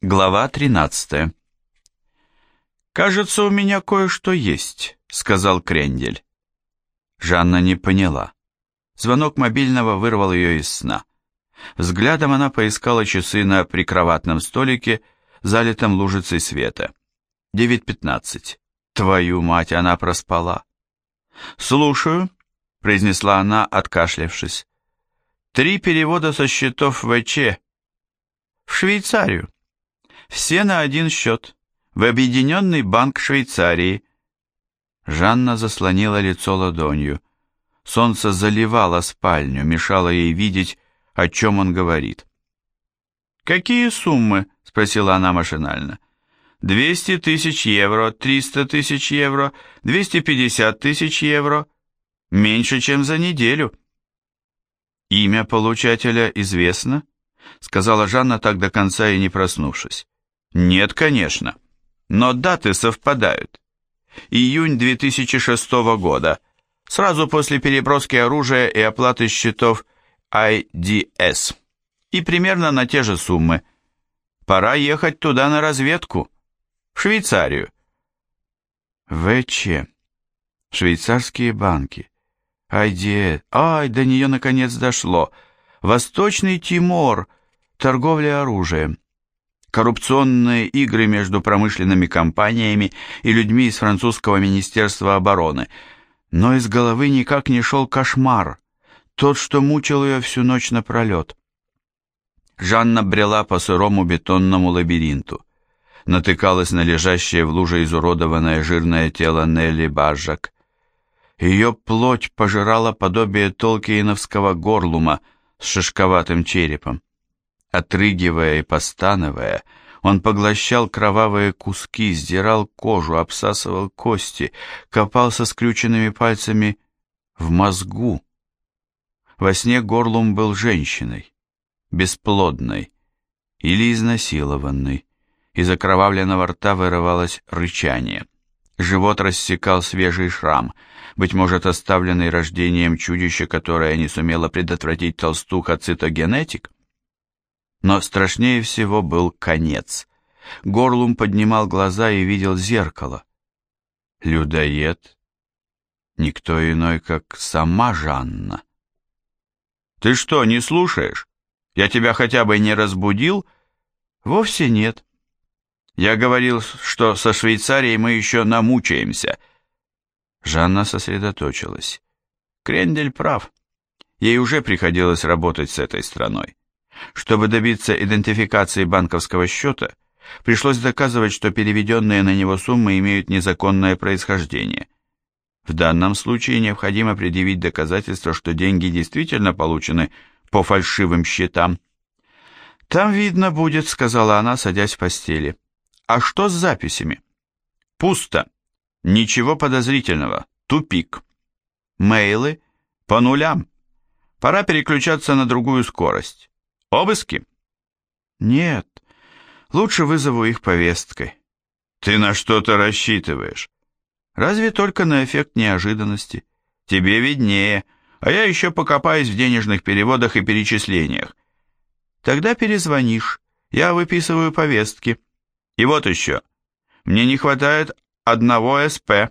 Глава 13. «Кажется, у меня кое-что есть», — сказал Крендель. Жанна не поняла. Звонок мобильного вырвал ее из сна. Взглядом она поискала часы на прикроватном столике, залитом лужицей света. 9:15. Твою мать, она проспала. «Слушаю», — произнесла она, откашлявшись. 3 перевода со счетов ВЧ в Швейцарию. Все на один счет, в Объединенный банк Швейцарии. Жанна заслонила лицо ладонью. Солнце заливало спальню, мешало ей видеть, о чем он говорит. «Какие суммы?» — спросила она машинально. 200 тысяч евро, 300 тысяч евро, 250 тысяч евро. Меньше, чем за неделю». «Имя получателя известно?» — сказала Жанна, так до конца и не проснувшись. «Нет, конечно, но даты совпадают. Июнь 2006 года, сразу после переброски оружия и оплаты счетов IDS, и примерно на те же суммы. Пора ехать туда на разведку, в Швейцарию». ВЧ, швейцарские банки, IDS, до нее наконец дошло. Восточный Тимор, торговля оружием. Коррупционные игры между промышленными компаниями и людьми из французского министерства обороны. Но из головы никак не шел кошмар, тот, что мучил ее всю ночь напролет. Жанна брела по сырому бетонному лабиринту. Натыкалась на лежащее в луже изуродованное жирное тело Нелли Бажак. Ее плоть пожирала подобие толкиеновского горлума с шишковатым черепом. Отрыгивая и постановая, он поглощал кровавые куски, сдирал кожу, обсасывал кости, копал со скрюченными пальцами в мозгу. Во сне Горлум был женщиной, бесплодной или изнасилованной. Из окровавленного рта вырывалось рычание. Живот рассекал свежий шрам, быть может, оставленный рождением чудища, которое не сумело предотвратить толстуха-цитогенетик. Но страшнее всего был конец. Горлум поднимал глаза и видел зеркало. Людоед. Никто иной, как сама Жанна. «Ты что, не слушаешь? Я тебя хотя бы не разбудил?» «Вовсе нет. Я говорил, что со Швейцарией мы еще намучаемся». Жанна сосредоточилась. Крендель прав. Ей уже приходилось работать с этой страной. Чтобы добиться идентификации банковского счета, пришлось доказывать, что переведенные на него суммы имеют незаконное происхождение. В данном случае необходимо предъявить доказательство, что деньги действительно получены по фальшивым счетам. «Там видно будет», — сказала она, садясь в постели. «А что с записями?» «Пусто. Ничего подозрительного. Тупик. Мейлы по нулям. Пора переключаться на другую скорость. Обыски?» «Нет, лучше вызову их повесткой». «Ты на что-то рассчитываешь?» «Разве только на эффект неожиданности. Тебе виднее, а я еще покопаюсь в денежных переводах и перечислениях. Тогда перезвонишь, я выписываю повестки. И вот еще, мне не хватает одного СП».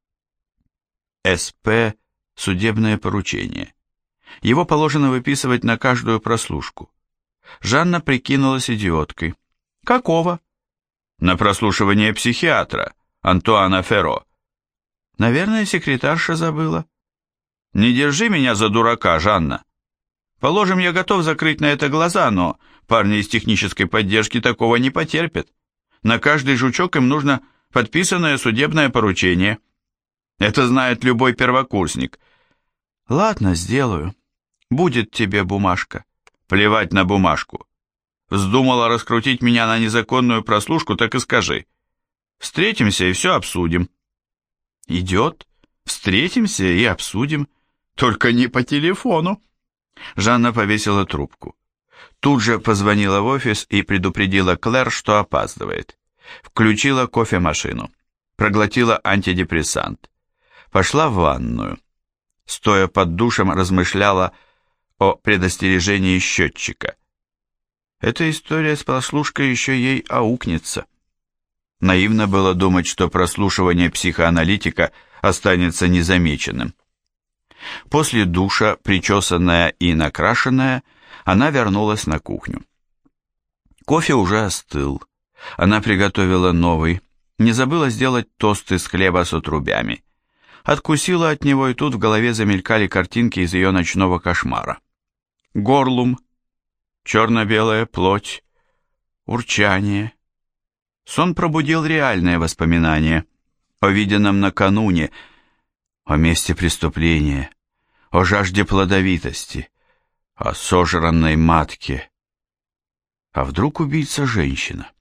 СП – судебное поручение. Его положено выписывать на каждую прослушку. Жанна прикинулась идиоткой. «Какого?» «На прослушивание психиатра, Антуана Ферро». «Наверное, секретарша забыла». «Не держи меня за дурака, Жанна. Положим, я готов закрыть на это глаза, но парни из технической поддержки такого не потерпят. На каждый жучок им нужно подписанное судебное поручение. Это знает любой первокурсник». «Ладно, сделаю. Будет тебе бумажка». «Плевать на бумажку. Вздумала раскрутить меня на незаконную прослушку, так и скажи. Встретимся и все обсудим». «Идет. Встретимся и обсудим. Только не по телефону». Жанна повесила трубку. Тут же позвонила в офис и предупредила Клэр, что опаздывает. Включила кофемашину. Проглотила антидепрессант. Пошла в ванную. Стоя под душем, размышляла о предостережении счетчика. эта история с прослушкой еще ей аукнется. Наивно было думать, что прослушивание психоаналитика останется незамеченным. После душа, причесанная и накрашенная, она вернулась на кухню. Кофе уже остыл. Она приготовила новый, не забыла сделать тост из хлеба с отрубями. Откусила от него, и тут в голове замелькали картинки из ее ночного кошмара. Горлум, черно-белая плоть, урчание. Сон пробудил реальные воспоминания о виденном накануне, о месте преступления, о жажде плодовитости, о сожранной матке. А вдруг убийца женщина?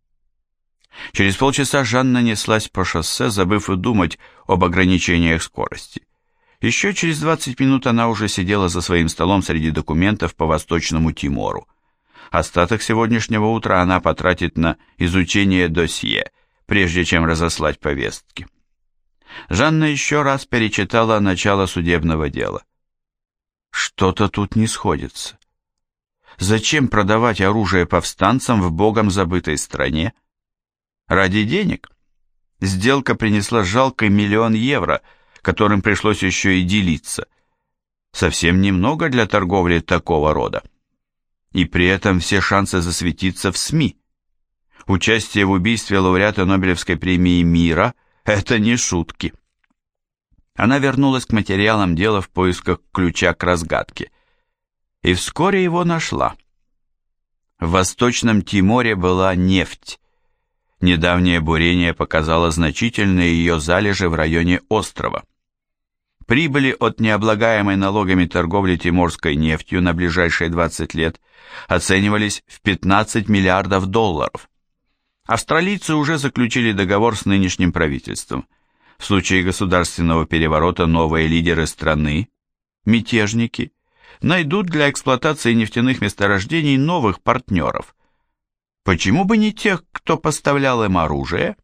Через полчаса Жанна неслась по шоссе, забыв и думать об ограничениях скорости. Еще через 20 минут она уже сидела за своим столом среди документов по Восточному Тимору. Остаток сегодняшнего утра она потратит на изучение досье, прежде чем разослать повестки. Жанна еще раз перечитала начало судебного дела. Что-то тут не сходится. Зачем продавать оружие повстанцам в богом забытой стране? Ради денег? Сделка принесла жалкий 1 000 000 евро, которым пришлось еще и делиться. Совсем немного для торговли такого рода. И при этом все шансы засветиться в СМИ. Участие в убийстве лауреата Нобелевской премии мира – это не шутки. Она вернулась к материалам дела в поисках ключа к разгадке. И вскоре его нашла. В Восточном Тиморе была нефть. Недавнее бурение показало значительные ее залежи в районе острова. Прибыли от необлагаемой налогами торговли тиморской нефтью на ближайшие 20 лет оценивались в 15 миллиардов долларов. Австралийцы уже заключили договор с нынешним правительством. В случае государственного переворота новые лидеры страны, мятежники, найдут для эксплуатации нефтяных месторождений новых партнеров. Почему бы не тех, кто поставлял им оружие?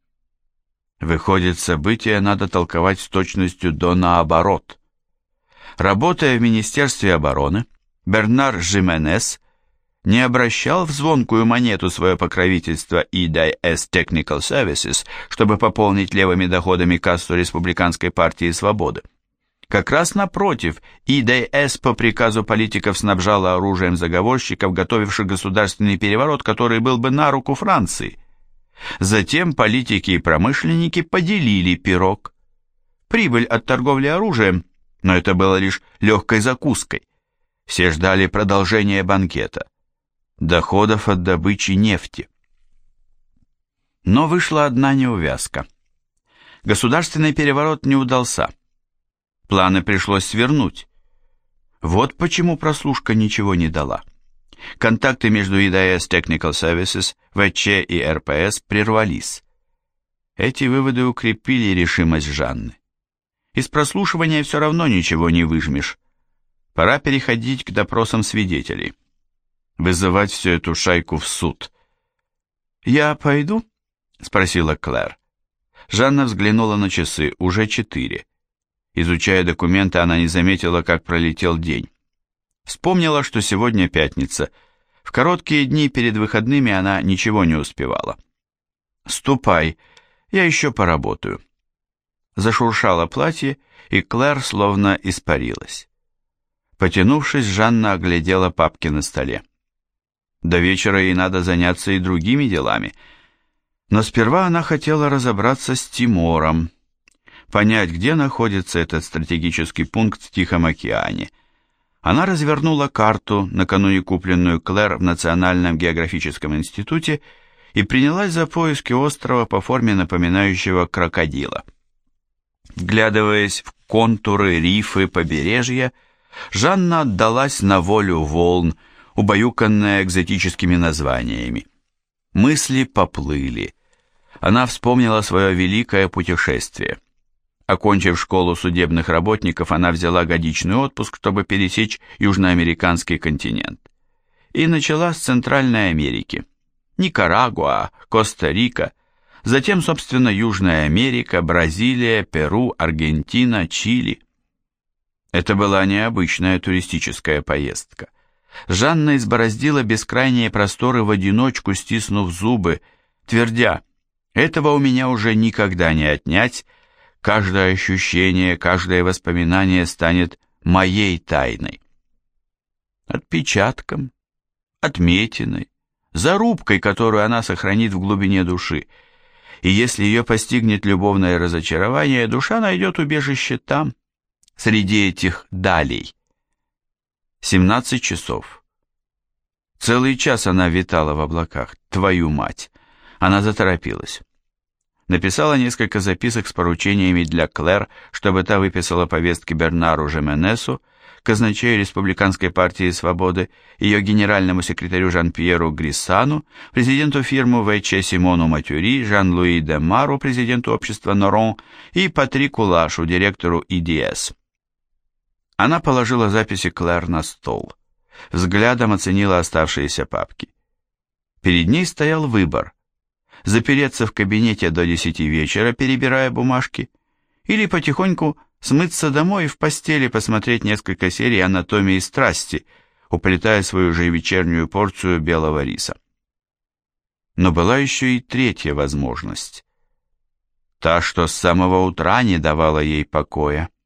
Выходит, события надо толковать с точностью до наоборот. Работая в Министерстве обороны, Бернар Жименес не обращал в звонкую монету свое покровительство EDS Technical Services, чтобы пополнить левыми доходами кассу Республиканской партии свободы. Как раз напротив, ИДС по приказу политиков снабжала оружием заговорщиков, готовивших государственный переворот, который был бы на руку Франции. Затем политики и промышленники поделили пирог. Прибыль от торговли оружием, но это было лишь легкой закуской. Все ждали продолжения банкета, доходов от добычи нефти. Но вышла одна неувязка. Государственный переворот не удался. Планы пришлось свернуть. Вот почему прослушка ничего не дала. Контакты между EDS Technical Services, ВЧ и РПС прервались. Эти выводы укрепили решимость Жанны. Из прослушивания все равно ничего не выжмешь. Пора переходить к допросам свидетелей. Вызывать всю эту шайку в суд. «Я пойду?» — спросила Клэр. Жанна взглянула на часы, уже 4. Изучая документы, она не заметила, как пролетел день. Вспомнила, что сегодня пятница. В короткие дни перед выходными она ничего не успевала. «Ступай, я еще поработаю». Зашуршало платье, и Клэр словно испарилась. Потянувшись, Жанна оглядела папки на столе. До вечера ей надо заняться и другими делами. Но сперва она хотела разобраться с Тимором, понять, где находится этот стратегический пункт в Тихом океане. Она развернула карту, накануне купленную Клэр в Национальном географическом институте, и принялась за поиски острова по форме напоминающего крокодила. Вглядываясь в контуры, рифы, побережья, Жанна отдалась на волю волн, убаюканная экзотическими названиями. Мысли поплыли. Она вспомнила свое великое путешествие. Окончив школу судебных работников, она взяла годичный отпуск, чтобы пересечь южноамериканский континент. И начала с Центральной Америки. Никарагуа, Коста-Рика, затем, собственно, Южная Америка, Бразилия, Перу, Аргентина, Чили. Это была необычная туристическая поездка. Жанна избороздила бескрайние просторы в одиночку, стиснув зубы, твердя: «Этого у меня уже никогда не отнять, каждое ощущение, каждое воспоминание станет моей тайной». Отпечатком, отметиной, зарубкой, которую она сохранит в глубине души. И если ее постигнет любовное разочарование, душа найдет убежище там, среди этих далей. 17 часов. Целый час она витала в облаках. Твою мать! Она заторопилась. Написала несколько записок с поручениями для Клэр, чтобы та выписала повестки Бернару Жеменесу, казначею Республиканской партии свободы, ее генеральному секретарю Жан-Пьеру Гриссану, президенту фирмы В.Ч. Симону Матюри, Жан-Луи де Мару, президенту общества Норон, и Патрику Лашу, директору ИДС. Она положила записи Клэр на стол. Взглядом оценила оставшиеся папки. Перед ней стоял выбор: запереться в кабинете до 10 вечера, перебирая бумажки, или потихоньку смыться домой и в постели посмотреть несколько серий «Анатомии страсти», уплетая свою же вечернюю порцию белого риса. Но была еще и третья возможность. Та, что с самого утра не давала ей покоя.